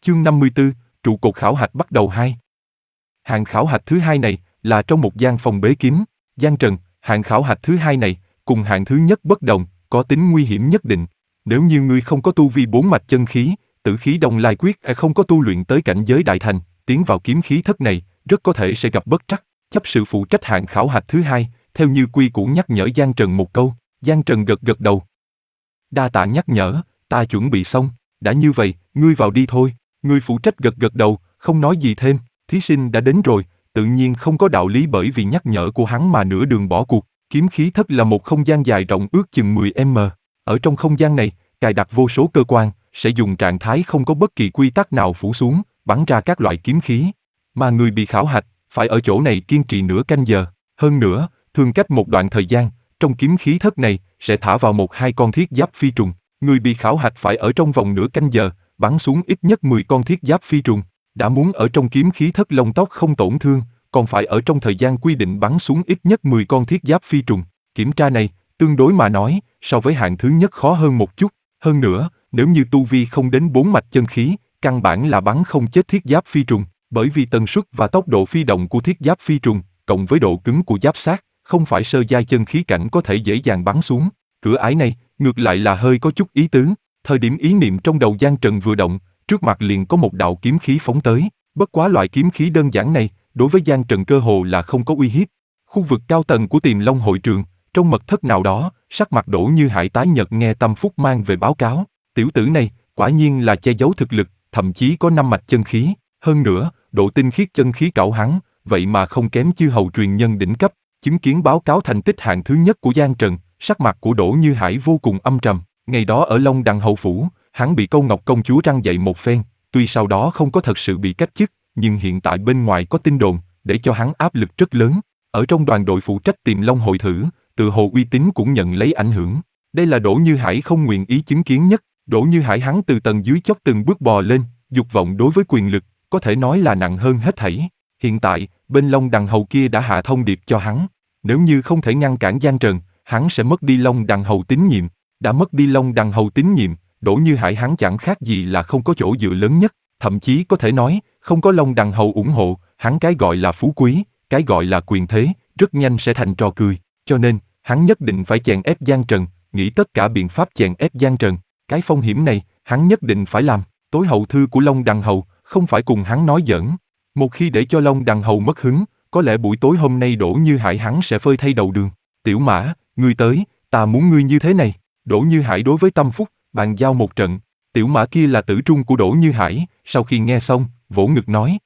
Chương 54, trụ cột khảo hạch bắt đầu 2. Hạng khảo hạch thứ hai này là trong một gian phòng bế kín. Giang Trần, hạng khảo hạch thứ hai này cùng hạng thứ nhất bất đồng, có tính nguy hiểm nhất định. Nếu như ngươi không có tu vi 4 mạch chân khí, tử khí đồng lai quyết hay không có tu luyện tới cảnh giới đại thành, tiến vào kiếm khí thất này, rất có thể sẽ gặp bất trắc. Chấp sự phụ trách hạng khảo hạch thứ hai, theo như quy củ nhắc nhở Giang Trần một câu. Giang Trần gật gật đầu. Đa tạ nhắc nhở, ta chuẩn bị xong. Đã như vậy, ngươi vào đi thôi. Người phụ trách gật gật đầu, không nói gì thêm. Thí sinh đã đến rồi, tự nhiên không có đạo lý bởi vì nhắc nhở của hắn mà nửa đường bỏ cuộc. Kiếm khí thất là một không gian dài rộng ước chừng 10m. Ở trong không gian này, cài đặt vô số cơ quan, sẽ dùng trạng thái không có bất kỳ quy tắc nào phủ xuống, bắn ra các loại kiếm khí. Mà người bị khảo hạch, phải ở chỗ này kiên trì nửa canh giờ. Hơn nữa, thường cách một đoạn thời gian, trong kiếm khí thất này, sẽ thả vào 1-2 con thiết giáp phi trùng. Người bị khảo hạch phải ở trong vòng nửa canh giờ, bắn xuống ít nhất 10 con thiết giáp phi trùng. Đã muốn ở trong kiếm khí thất lông tóc không tổn thương, còn phải ở trong thời gian quy định bắn xuống ít nhất 10 con thiết giáp phi trùng. Kiểm tra này, tương đối mà nói, so với hạng thứ nhất khó hơn một chút. Hơn nữa, nếu như tu vi không đến 4 mạch chân khí, căn bản là bắn không chết thiết giáp phi trùng, bởi vì tần suất và tốc độ phi động của thiết giáp phi trùng, cộng với độ cứng của giáp xác, không phải sơ giai chân khí cảnh có thể dễ dàng bắn xuống. Cửa ải này, ngược lại là hơi có chút ý tứ. Thời điểm ý niệm trong đầu Giang Trần vừa động, trước mặt liền có một đạo kiếm khí phóng tới. Bất quá loại kiếm khí đơn giản này, đối với Giang Trần cơ hồ là không có uy hiếp. Khu vực cao tầng của Tiềm Long hội trường, trong mật thất nào đó, sắc mặt Đỗ Như Hải tái nhợt nghe Tâm Phúc mang về báo cáo. Tiểu tử này, quả nhiên là che giấu thực lực, thậm chí có 5 mạch chân khí. Hơn nữa, độ tinh khiết chân khí cảo hắn, vậy mà không kém chư hầu truyền nhân đỉnh cấp. Chứng kiến báo cáo thành tích hạng thứ nhất của Giang Trần, sắc mặt của Đỗ Như Hải vô cùng âm trầm. Ngày đó ở Long Đằng hậu phủ, hắn bị Câu Ngọc công chúa răn dạy một phen, tuy sau đó không có thật sự bị cách chức, nhưng hiện tại bên ngoài có tin đồn, để cho hắn áp lực rất lớn. Ở trong đoàn đội phụ trách Tiềm Long hội thử, tự hồ uy tín cũng nhận lấy ảnh hưởng. Đây là Đỗ Như Hải không nguyện ý chứng kiến nhất. Đỗ Như Hải hắn từ tầng dưới chót từng bước bò lên, dục vọng đối với quyền lực, có thể nói là nặng hơn hết thảy. Hiện tại, bên Long Đằng hầu kia đã hạ thông điệp cho hắn. Nếu như không thể ngăn cản Giang Trần, hắn sẽ mất đi Long Đằng hầu tín nhiệm. Đã mất đi Long Đằng hầu tín nhiệm, Đỗ Như Hải hắn chẳng khác gì là không có chỗ dựa lớn nhất. Thậm chí có thể nói, không có Long Đằng hầu ủng hộ, hắn cái gọi là phú quý, cái gọi là quyền thế, rất nhanh sẽ thành trò cười. Cho nên, hắn nhất định phải chèn ép Giang Trần, nghĩ tất cả biện pháp chèn ép Giang Trần. Cái phong hiểm này, hắn nhất định phải làm. Tối hậu thư của Long Đằng hầu, không phải cùng hắn nói giỡn. Một khi để cho Long Đằng hầu mất hứng, có lẽ buổi tối hôm nay Đỗ Như Hải hắn sẽ phơi thay đầu đường. Tiểu Mã, ngươi tới, ta muốn ngươi như thế này. Đỗ Như Hải đối với Tâm Phúc, bàn giao một trận. Tiểu Mã kia là tử trung của Đỗ Như Hải, sau khi nghe xong, vỗ ngực nói.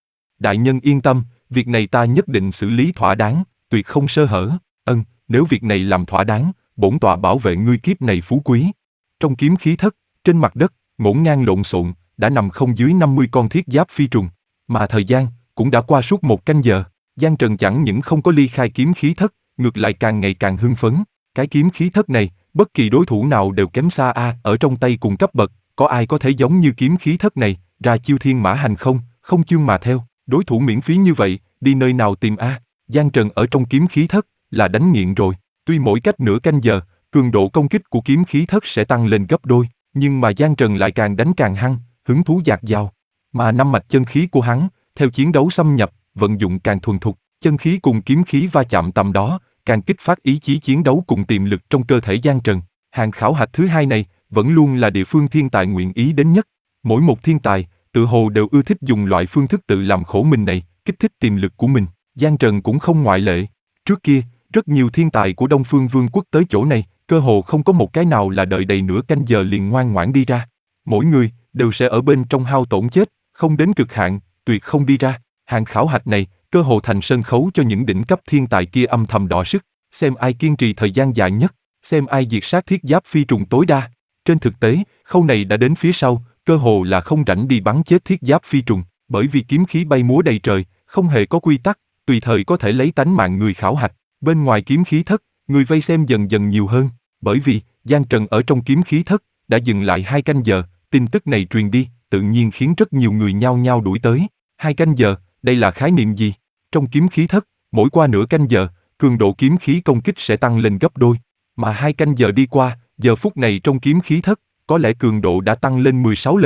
Đại nhân yên tâm, việc này ta nhất định xử lý thỏa đáng, tuyệt không sơ hở. Nếu việc này làm thỏa đáng, bổn tọa bảo vệ ngươi kiếp này phú quý. Trong kiếm khí thất, trên mặt đất, ngổn ngang lộn xộn, đã nằm không dưới 50 con thiết giáp phi trùng. Mà thời gian, cũng đã qua suốt 1 canh giờ. Giang Trần chẳng những không có ly khai kiếm khí thất, ngược lại càng ngày càng hưng phấn. Cái kiếm khí thất này, bất kỳ đối thủ nào đều kém xa ở trong tay cùng cấp bậc, có ai có thể giống như kiếm khí thất này, ra chiêu thiên mã hành không, không chương mà theo, đối thủ miễn phí như vậy, đi nơi nào tìm Giang Trần ở trong kiếm khí thất, là đánh nghiện rồi, tuy mỗi cách nửa canh giờ, cường độ công kích của kiếm khí thất sẽ tăng lên gấp đôi, nhưng mà Giang Trần lại càng đánh càng hăng, hứng thú dạt dào. Mà 5 mạch chân khí của hắn, theo chiến đấu xâm nhập, vận dụng càng thuần thục, chân khí cùng kiếm khí va chạm tầm đó, càng kích phát ý chí chiến đấu cùng tiềm lực trong cơ thể Giang Trần. Hạng khảo hạch thứ hai này, vẫn luôn là địa phương thiên tài nguyện ý đến nhất. Mỗi một thiên tài, tự hồ đều ưa thích dùng loại phương thức tự làm khổ mình này, kích thích tiềm lực của mình. Giang Trần cũng không ngoại lệ. Trước kia, rất nhiều thiên tài của Đông Phương Vương quốc tới chỗ này, cơ hồ không có một cái nào là đợi đầy nửa canh giờ liền ngoan ngoãn đi ra. Mỗi người, đều sẽ ở bên trong hao tổn chết, không đến cực hạn, tuyệt không đi ra. Hạng khảo hạch này, cơ hồ thành sân khấu cho những đỉnh cấp thiên tài kia âm thầm đọ sức, xem ai kiên trì thời gian dài nhất, xem ai diệt sát thiết giáp phi trùng tối đa. Trên thực tế, khâu này đã đến phía sau, cơ hồ là không rảnh đi bắn chết thiết giáp phi trùng, bởi vì kiếm khí bay múa đầy trời, không hề có quy tắc, tùy thời có thể lấy tánh mạng người khảo hạch. Bên ngoài kiếm khí thất, người vây xem dần dần nhiều hơn, bởi vì Giang Trần ở trong kiếm khí thất đã dừng lại 2 canh giờ, tin tức này truyền đi, tự nhiên khiến rất nhiều người nhao nhao đuổi tới. 2 canh giờ, đây là khái niệm gì? Trong kiếm khí thất, mỗi qua nửa canh giờ, cường độ kiếm khí công kích sẽ tăng lên gấp đôi, mà 2 canh giờ đi qua, giờ phút này trong kiếm khí thất, có lẽ cường độ đã tăng lên 16 lần.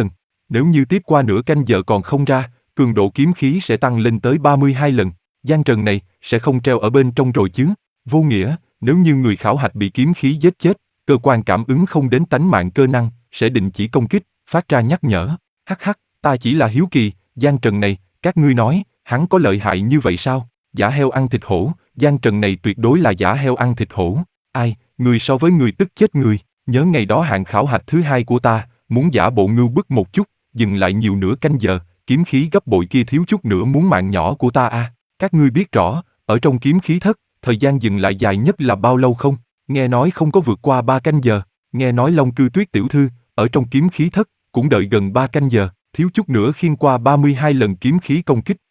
Nếu như tiếp qua nửa canh giờ còn không ra, cường độ kiếm khí sẽ tăng lên tới 32 lần. Giang trần này sẽ không treo ở bên trong rồi chứ? Vô nghĩa, nếu như người khảo hạch bị kiếm khí giết chết, cơ quan cảm ứng không đến tánh mạng cơ năng, sẽ đình chỉ công kích, phát ra nhắc nhở. Hắc hắc, ta chỉ là hiếu kỳ, Giang trần này, các ngươi nói, hắn có lợi hại như vậy sao? Giả heo ăn thịt hổ, Giang trần này tuyệt đối là giả heo ăn thịt hổ. Ai, người so với người tức chết người. Nhớ ngày đó hạng khảo hạch thứ hai của ta, muốn giả bộ ngưu bức một chút, dừng lại nhiều nửa canh giờ, kiếm khí gấp bội kia thiếu chút nữa muốn mạng nhỏ của ta à. Các ngươi biết rõ, ở trong kiếm khí thất, thời gian dừng lại dài nhất là bao lâu không? Nghe nói không có vượt qua 3 canh giờ, nghe nói Long Cư Tuyết tiểu thư, ở trong kiếm khí thất, cũng đợi gần 3 canh giờ, thiếu chút nữa khiêng qua 32 lần kiếm khí công kích,